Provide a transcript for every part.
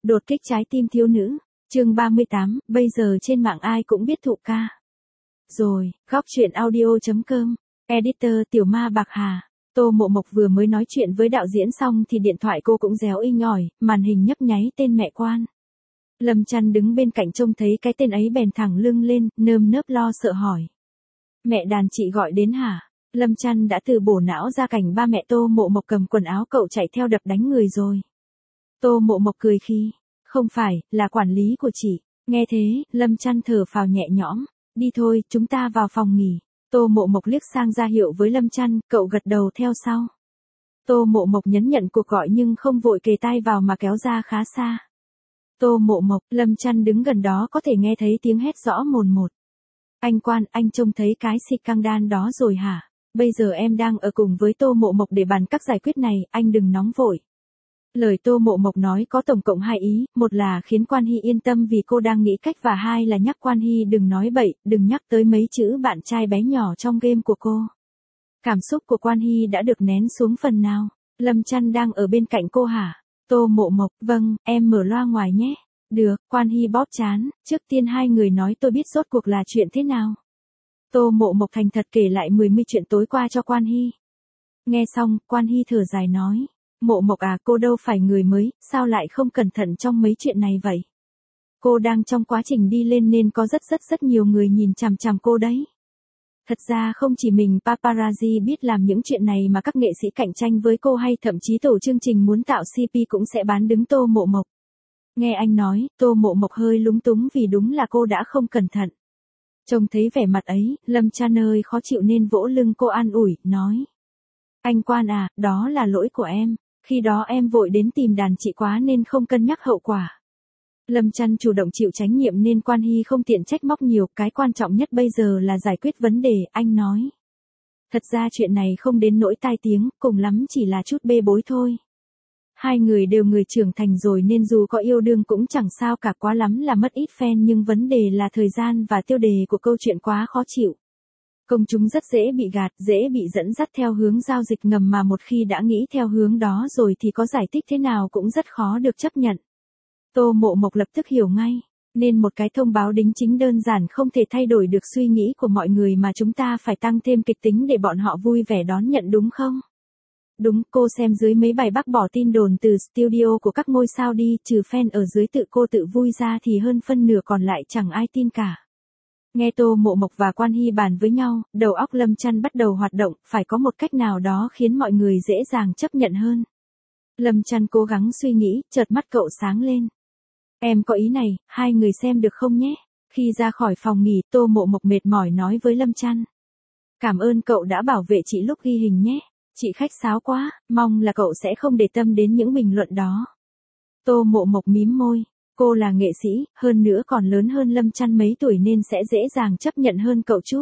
Đột kích trái tim thiếu nữ. Chương 38, bây giờ trên mạng ai cũng biết Thụ ca. Rồi, góc truyện audio.com. Editor Tiểu Ma Bạc Hà. Tô Mộ Mộc vừa mới nói chuyện với đạo diễn xong thì điện thoại cô cũng réo inh ỏi, màn hình nhấp nháy tên mẹ Quan. Lâm Chăn đứng bên cạnh trông thấy cái tên ấy bèn thẳng lưng lên, nơm nớp lo sợ hỏi. Mẹ đàn chị gọi đến hả? Lâm Chăn đã từ bổ não ra cảnh ba mẹ Tô Mộ Mộc cầm quần áo cậu chạy theo đập đánh người rồi. Tô Mộ Mộc cười khi. Không phải, là quản lý của chị. Nghe thế, Lâm Chăn thở phào nhẹ nhõm. Đi thôi, chúng ta vào phòng nghỉ. Tô Mộ Mộc liếc sang ra hiệu với Lâm Chăn, cậu gật đầu theo sau. Tô Mộ Mộc nhấn nhận cuộc gọi nhưng không vội kề tai vào mà kéo ra khá xa. Tô Mộ Mộc, Lâm Chăn đứng gần đó có thể nghe thấy tiếng hét rõ mồn một. Anh Quan, anh trông thấy cái xịt căng đan đó rồi hả? Bây giờ em đang ở cùng với Tô Mộ Mộc để bàn các giải quyết này, anh đừng nóng vội. Lời Tô Mộ Mộc nói có tổng cộng hai ý, một là khiến Quan Hy yên tâm vì cô đang nghĩ cách và hai là nhắc Quan Hy đừng nói bậy, đừng nhắc tới mấy chữ bạn trai bé nhỏ trong game của cô. Cảm xúc của Quan Hy đã được nén xuống phần nào. Lâm Chăn đang ở bên cạnh cô hả? Tô Mộ Mộc, vâng, em mở loa ngoài nhé. Được, Quan Hy bóp trán, trước tiên hai người nói tôi biết rốt cuộc là chuyện thế nào. Tô Mộ Mộc thành thật kể lại 10 chuyện tối qua cho Quan Hy. Nghe xong, Quan Hy thở dài nói. Mộ Mộc à, cô đâu phải người mới, sao lại không cẩn thận trong mấy chuyện này vậy? Cô đang trong quá trình đi lên nên có rất nhiều người nhìn chằm chằm cô đấy. Thật ra không chỉ mình paparazzi biết làm những chuyện này mà các nghệ sĩ cạnh tranh với cô hay thậm chí tổ chương trình muốn tạo CP cũng sẽ bán đứng Tô Mộ Mộc. Nghe anh nói, Tô Mộ Mộc hơi lúng túng vì đúng là cô đã không cẩn thận. Trông thấy vẻ mặt ấy, Lâm Chăn ơi khó chịu nên vỗ lưng cô an ủi, nói. Anh Quan à, đó là lỗi của em. Khi đó em vội đến tìm đàn chị quá nên không cân nhắc hậu quả. Lâm Chăn chủ động chịu trách nhiệm nên Quan Hy không tiện trách móc nhiều, cái quan trọng nhất bây giờ là giải quyết vấn đề, anh nói. Thật ra chuyện này không đến nỗi tai tiếng, cùng lắm chỉ là chút bê bối thôi. Hai người đều người trưởng thành rồi nên dù có yêu đương cũng chẳng sao cả, quá lắm là mất ít fan nhưng vấn đề là thời gian và tiêu đề của câu chuyện quá khó chịu. Công chúng rất dễ bị gạt, dễ bị dẫn dắt theo hướng giao dịch ngầm mà một khi đã nghĩ theo hướng đó rồi thì có giải thích thế nào cũng rất khó được chấp nhận. Tô Mộ Mộc lập tức hiểu ngay, nên một cái thông báo đính chính đơn giản không thể thay đổi được suy nghĩ của mọi người mà chúng ta phải tăng thêm kịch tính để bọn họ vui vẻ đón nhận đúng không? Đúng, cô xem dưới mấy bài bác bỏ tin đồn từ studio của các ngôi sao đi, trừ fan ở dưới tự cô tự vui ra thì hơn phân nửa còn lại chẳng ai tin cả. Nghe Tô Mộ Mộc và Quan Hy bàn với nhau, đầu óc Lâm Chăn bắt đầu hoạt động, phải có một cách nào đó khiến mọi người dễ dàng chấp nhận hơn. Lâm Chăn cố gắng suy nghĩ, chợt mắt cậu sáng lên. Em có ý này, hai người xem được không nhé? Khi ra khỏi phòng nghỉ, Tô Mộ Mộc mệt mỏi nói với Lâm Chăn. Cảm ơn cậu đã bảo vệ chị lúc ghi hình nhé. Chị khách sáo quá, mong là cậu sẽ không để tâm đến những bình luận đó. Tô Mộ Mộc mím môi. Cô là nghệ sĩ, hơn nữa còn lớn hơn Lâm Chăn mấy tuổi nên sẽ dễ dàng chấp nhận hơn cậu chút.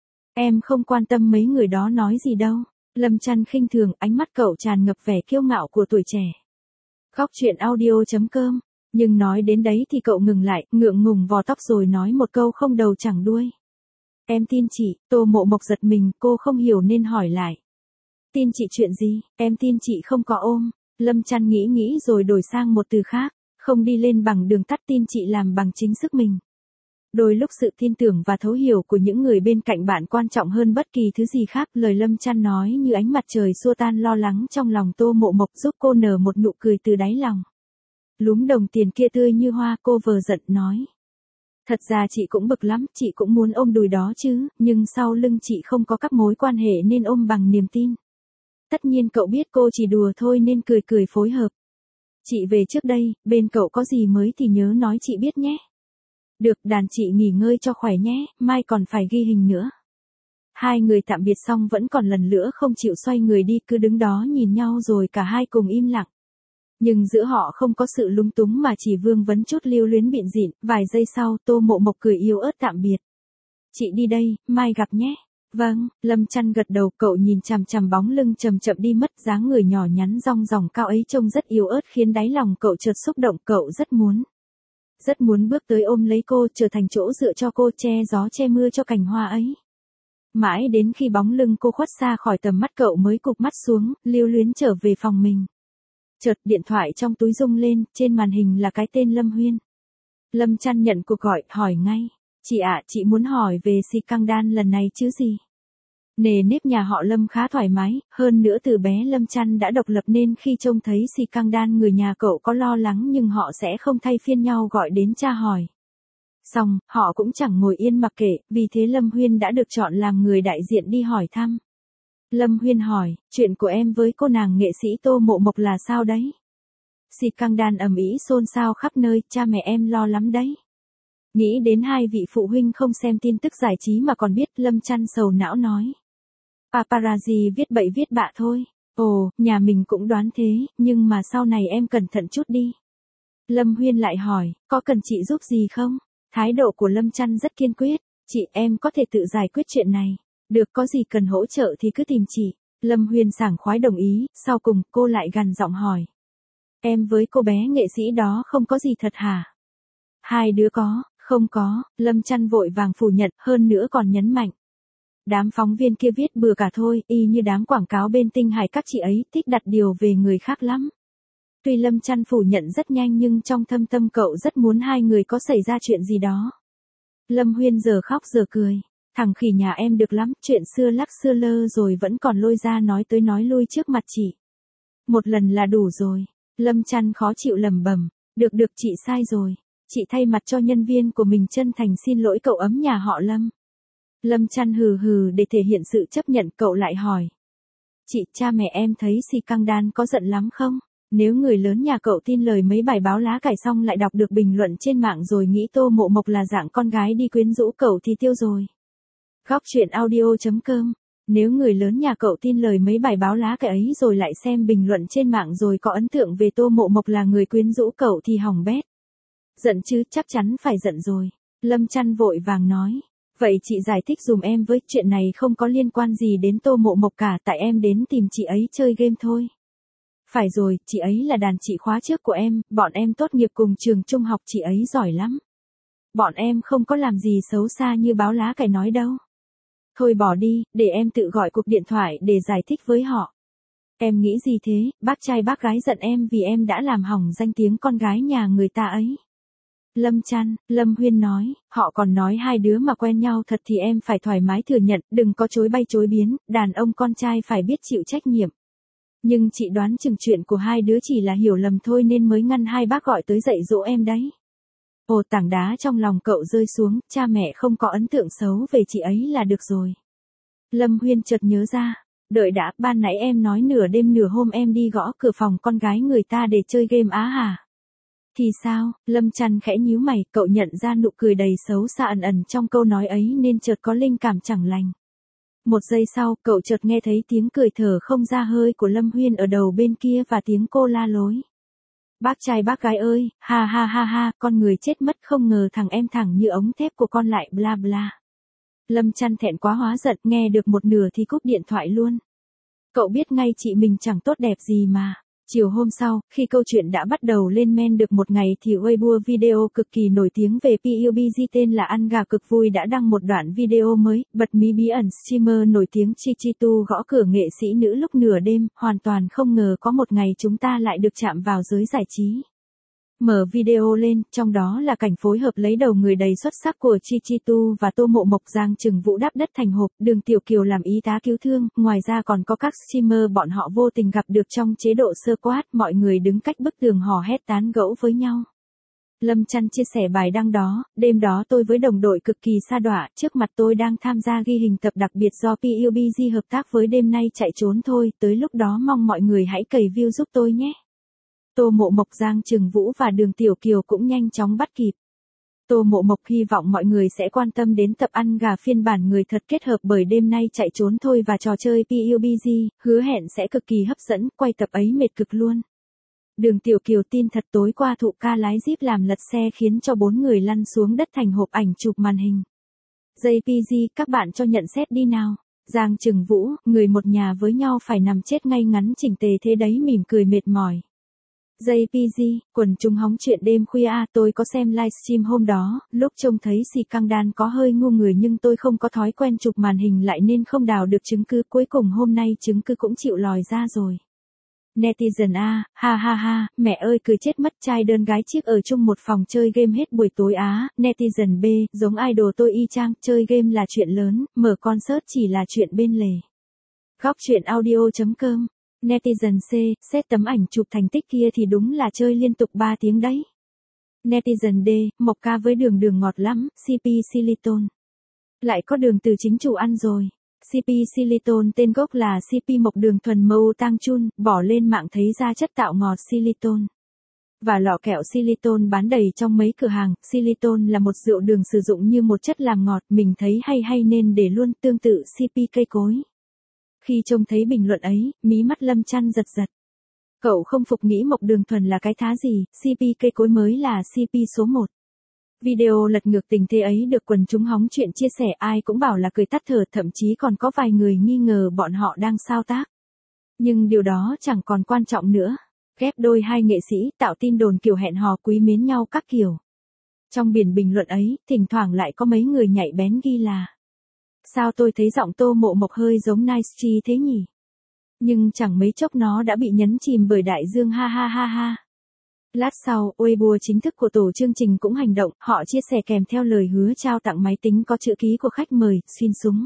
Em không quan tâm mấy người đó nói gì đâu. Lâm Chăn khinh thường, ánh mắt cậu tràn ngập vẻ kiêu ngạo của tuổi trẻ. Góc truyện audio.com. Nhưng nói đến đấy thì cậu ngừng lại, ngượng ngùng vò tóc rồi nói một câu không đầu chẳng đuôi. Em tin chị. Tô Mộ Mộc giật mình, cô không hiểu nên hỏi lại. Tin chị chuyện gì? Em tin chị không có ôm. Lâm Chăn nghĩ rồi đổi sang một từ khác. Không đi lên bằng đường tắt, tin chị làm bằng chính sức mình. Đôi lúc sự tin tưởng và thấu hiểu của những người bên cạnh bạn quan trọng hơn bất kỳ thứ gì khác. Lời Lâm Chăn nói như ánh mặt trời xua tan lo lắng trong lòng Tô Mộ Mộc, giúp cô nở một nụ cười từ đáy lòng. Lúm đồng tiền kia tươi như hoa, cô vờ giận nói. Thật ra chị cũng bực lắm, chị cũng muốn ôm đùi đó chứ, nhưng sau lưng chị không có các mối quan hệ nên ôm bằng niềm tin. Tất nhiên cậu biết cô chỉ đùa thôi nên cười phối hợp. Chị về trước đây, bên cậu có gì mới thì nhớ nói chị biết nhé. Được, đàn chị nghỉ ngơi cho khỏe nhé, mai còn phải ghi hình nữa. Hai người tạm biệt xong vẫn còn lần nữa không chịu xoay người đi, cứ đứng đó nhìn nhau rồi cả hai cùng im lặng. Nhưng giữa họ không có sự lúng túng mà chỉ vương vấn chút lưu luyến bịn dịn. Vài giây sau, Tô Mộ Mộc cười yếu ớt tạm biệt. Chị đi đây, mai gặp nhé. Vâng, Lâm Chăn gật đầu, cậu nhìn chằm chằm bóng lưng chậm chậm đi mất, dáng người nhỏ nhắn rong ròng cao ấy trông rất yếu ớt khiến đáy lòng cậu chợt xúc động, cậu rất muốn bước tới ôm lấy cô, trở thành chỗ dựa cho cô, che gió che mưa cho cành hoa ấy. Mãi đến khi bóng lưng cô khuất xa khỏi tầm mắt cậu mới cụp mắt xuống, lưu luyến trở về phòng mình. Chợt điện thoại trong túi rung lên, trên màn hình là cái tên Lâm Huyên. Lâm Chăn nhận cuộc gọi, hỏi ngay. Chị ạ, chị muốn hỏi về si căng đan lần này chứ gì? Nề nếp nhà họ Lâm khá thoải mái, hơn nữa từ bé Lâm Chăn đã độc lập nên khi trông thấy si căng đan người nhà cậu có lo lắng nhưng họ sẽ không thay phiên nhau gọi đến tra hỏi. Xong, họ cũng chẳng ngồi yên mặc kệ, vì thế Lâm Huyên đã được chọn làm người đại diện đi hỏi thăm. Lâm Huyên hỏi, chuyện của em với cô nàng nghệ sĩ Tô Mộ Mộc là sao đấy? Si căng đan ầm ĩ xôn xao khắp nơi, cha mẹ em lo lắm đấy. Nghĩ đến hai vị phụ huynh không xem tin tức giải trí mà còn biết, Lâm Chăn sầu não nói. Paparazzi viết bậy viết bạ thôi. Ồ, nhà mình cũng đoán thế, nhưng mà sau này em cẩn thận chút đi. Lâm Huyên lại hỏi, có cần chị giúp gì không? Thái độ của Lâm Chăn rất kiên quyết. Chị, em có thể tự giải quyết chuyện này. Được, có gì cần hỗ trợ thì cứ tìm chị. Lâm Huyên sảng khoái đồng ý, sau cùng cô lại gằn giọng hỏi. Em với cô bé nghệ sĩ đó không có gì thật hả? Hai đứa có, không có, Lâm Chăn vội vàng phủ nhận, hơn nữa còn nhấn mạnh. Đám phóng viên kia viết bừa cả thôi, y như đám quảng cáo bên Tinh Hải các chị ấy thích đặt điều về người khác lắm. Tuy Lâm Chăn phủ nhận rất nhanh nhưng trong thâm tâm cậu rất muốn hai người có xảy ra chuyện gì đó. Lâm Huyên giờ khóc giờ cười. Thằng khỉ nhà em được lắm, chuyện xưa lắc xưa lơ rồi vẫn còn lôi ra nói tới nói lui trước mặt chị. Một lần là đủ rồi. Lâm Chăn khó chịu lẩm bẩm. Được được, chị sai rồi. Chị thay mặt cho nhân viên của mình chân thành xin lỗi cậu ấm nhà họ Lâm. Lâm Chăn hừ hừ để thể hiện sự chấp nhận, cậu lại hỏi. Chị, cha mẹ em thấy si căng đan có giận lắm không? Nếu người lớn nhà cậu tin lời mấy bài báo lá cải xong lại đọc được bình luận trên mạng rồi nghĩ Tô Mộ Mộc là dạng con gái đi quyến rũ cậu thì tiêu rồi. Góc truyện audio.com. Nếu người lớn nhà cậu tin lời mấy bài báo lá cải ấy rồi lại xem bình luận trên mạng rồi có ấn tượng về Tô Mộ Mộc là người quyến rũ cậu thì hỏng bét. Giận chứ, chắc chắn phải giận rồi. Lâm Chăn vội vàng nói. Vậy chị giải thích dùm em với, chuyện này không có liên quan gì đến Tô Mộ Mộc cả, tại em đến tìm chị ấy chơi game thôi. Phải rồi, chị ấy là đàn chị khóa trước của em, bọn em tốt nghiệp cùng trường trung học, chị ấy giỏi lắm. Bọn em không có làm gì xấu xa như báo lá cải nói đâu. Thôi bỏ đi, để em tự gọi cuộc điện thoại để giải thích với họ. Em nghĩ gì thế, bác trai bác gái giận em vì em đã làm hỏng danh tiếng con gái nhà người ta ấy. Lâm Huyên nói, họ còn nói hai đứa mà quen nhau thật thì em phải thoải mái thừa nhận, đừng có chối bay chối biến, đàn ông con trai phải biết chịu trách nhiệm. Nhưng chị đoán chừng chuyện của hai đứa chỉ là hiểu lầm thôi nên mới ngăn hai bác gọi tới dạy dỗ em đấy. Ồ, tảng đá trong lòng cậu rơi xuống, cha mẹ không có ấn tượng xấu về chị ấy là được rồi. Lâm Huyên chợt nhớ ra, đợi đã, ban nãy em nói nửa đêm nửa hôm em đi gõ cửa phòng con gái người ta để chơi game á hả? Thì sao? Lâm Chăn khẽ nhíu mày, cậu nhận ra nụ cười đầy xấu xa ẩn ẩn trong câu nói ấy nên chợt có linh cảm chẳng lành. Một giây sau, cậu chợt nghe thấy tiếng cười thở không ra hơi của Lâm Huyên ở đầu bên kia và tiếng cô la lối. Bác trai bác gái ơi, ha ha ha ha, con người chết mất, không ngờ thằng em thẳng như ống thép của con lại bla bla. Lâm Chăn thẹn quá hóa giận, nghe được một nửa thì cúp điện thoại luôn. Cậu biết ngay chị mình chẳng tốt đẹp gì mà. Chiều hôm sau, khi câu chuyện đã bắt đầu lên men được một ngày thì Weibo video cực kỳ nổi tiếng về PUBG tên là Ăn Gà Cực Vui đã đăng một đoạn video mới, bật mí bí ẩn streamer nổi tiếng Chichitu gõ cửa nghệ sĩ nữ lúc nửa đêm, hoàn toàn không ngờ có một ngày chúng ta lại được chạm vào giới giải trí. Mở video lên, trong đó là cảnh phối hợp lấy đầu người đầy xuất sắc của Chichitu và Tô Mộ Mộc, Giang Trừng Vũ đáp đất thành hộp, Đường Tiểu Kiều làm y tá cứu thương, ngoài ra còn có các streamer bọn họ vô tình gặp được trong chế độ sơ quát, mọi người đứng cách bức tường hò hét tán gẫu với nhau. Lâm Chăn chia sẻ bài đăng đó, đêm đó tôi với đồng đội cực kỳ sa đọa, trước mặt tôi đang tham gia ghi hình tập đặc biệt do PUBG hợp tác với đêm nay chạy trốn thôi, tới lúc đó mong mọi người hãy cày view giúp tôi nhé. Tô Mộ Mộc, Giang Trừng Vũ và Đường Tiểu Kiều cũng nhanh chóng bắt kịp. Tô Mộ Mộc hy vọng mọi người sẽ quan tâm đến tập Ăn Gà phiên bản người thật kết hợp bởi đêm nay chạy trốn thôi và trò chơi PUBG, hứa hẹn sẽ cực kỳ hấp dẫn, quay tập ấy mệt cực luôn. Đường Tiểu Kiều tin thật, tối qua Thụ Ca lái Jeep làm lật xe khiến cho 4 người lăn xuống đất thành hộp ảnh chụp màn hình. JPG, các bạn cho nhận xét đi nào. Giang Trừng Vũ, người một nhà với nhau phải nằm chết ngay ngắn chỉnh tề thế đấy, mỉm cười mệt mỏi. JPG, quần chúng hóng chuyện đêm khuya tôi có xem livestream hôm đó, lúc trông thấy si căng đan có hơi ngu người nhưng tôi không có thói quen chụp màn hình lại nên không đào được chứng cứ, cuối cùng hôm nay chứng cứ cũng chịu lòi ra rồi. Netizen A, ha ha ha, mẹ ơi cười chết mất trai đơn gái chiếc ở chung một phòng chơi game hết buổi tối á. Netizen B, giống idol tôi y chang, chơi game là chuyện lớn, mở concert chỉ là chuyện bên lề. Góc chuyện audio.com. Netizen C, xét tấm ảnh chụp thành tích kia thì đúng là chơi liên tục 3 tiếng đấy. Netizen D, mộc ca với đường đường ngọt lắm, CP Silicon. Lại có đường từ chính chủ ăn rồi. CP Silicon tên gốc là CP mộc đường thuần mâu tang chun, bỏ lên mạng thấy ra chất tạo ngọt Silicon. Và lọ kẹo Silicon bán đầy trong mấy cửa hàng. Silicon là một rượu đường sử dụng như một chất làm ngọt, mình thấy hay nên để luôn, tương tự CP cây cối. Khi trông thấy bình luận ấy, mí mắt Lâm Chăn giật giật. Cậu không phục nghĩ mộc đường thuần là cái thá gì, CP cây cối mới là CP số 1. Video lật ngược tình thế ấy được quần chúng hóng chuyện chia sẻ, ai cũng bảo là cười tắt thở, thậm chí còn có vài người nghi ngờ bọn họ đang sao tác. Nhưng điều đó chẳng còn quan trọng nữa. Ghép đôi hai nghệ sĩ tạo tin đồn kiểu hẹn hò quý mến nhau các kiểu. Trong biển bình luận ấy, thỉnh thoảng lại có mấy người nhạy bén ghi là: sao tôi thấy giọng Tô Mộ Mộc hơi giống Nice G thế nhỉ? Nhưng chẳng mấy chốc nó đã bị nhấn chìm bởi đại dương ha ha ha ha. Lát sau, Weibo chính thức của tổ chương trình cũng hành động, họ chia sẻ kèm theo lời hứa trao tặng máy tính có chữ ký của khách mời, Xuyên Súng.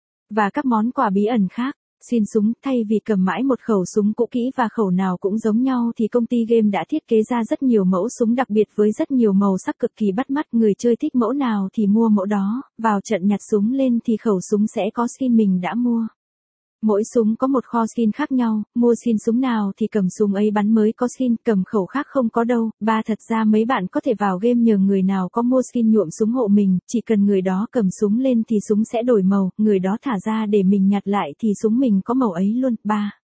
Và các món quà bí ẩn khác. Xuyên Súng, thay vì cầm mãi một khẩu súng cũ kỹ và khẩu nào cũng giống nhau thì công ty game đã thiết kế ra rất nhiều mẫu súng đặc biệt với rất nhiều màu sắc cực kỳ bắt mắt. Người chơi thích mẫu nào thì mua mẫu đó, vào trận nhặt súng lên thì khẩu súng sẽ có skin mình đã mua. Mỗi súng có một kho skin khác nhau, mua skin súng nào thì cầm súng ấy bắn mới có skin, cầm khẩu khác không có đâu. Thật ra mấy bạn có thể vào game nhờ người nào có mua skin nhuộm súng hộ mình, chỉ cần người đó cầm súng lên thì súng sẽ đổi màu, người đó thả ra để mình nhặt lại thì súng mình có màu ấy luôn.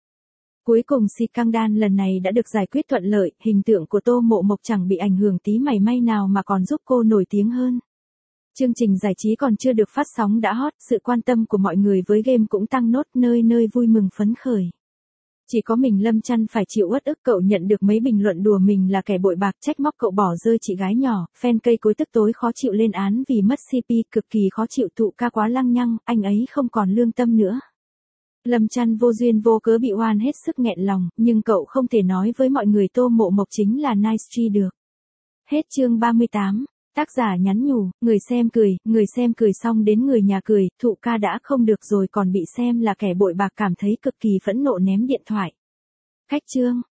Cuối cùng scandal lần này đã được giải quyết thuận lợi, hình tượng của Tô Mộ Mộc chẳng bị ảnh hưởng tí mảy may nào mà còn giúp cô nổi tiếng hơn. Chương trình giải trí còn chưa được phát sóng đã hot, sự quan tâm của mọi người với game cũng tăng nốt, nơi nơi vui mừng phấn khởi. Chỉ có mình Lâm Chăn phải chịu uất ức, cậu nhận được mấy bình luận đùa mình là kẻ bội bạc, trách móc cậu bỏ rơi chị gái nhỏ, fan cây cối tức tối khó chịu lên án vì mất CP, cực kỳ khó chịu, Thụ Ca quá lăng nhăng, anh ấy không còn lương tâm nữa. Lâm Chăn vô duyên vô cớ bị oan hết sức nghẹn lòng, nhưng cậu không thể nói với mọi người Tô Mộ Mộc chính là Nice G được. Hết chương 38. Tác giả nhắn nhủ, người xem cười xong đến người nhà cười, Thụ Ca đã không được rồi còn bị xem là kẻ bội bạc, cảm thấy cực kỳ phẫn nộ ném điện thoại. Cách chương.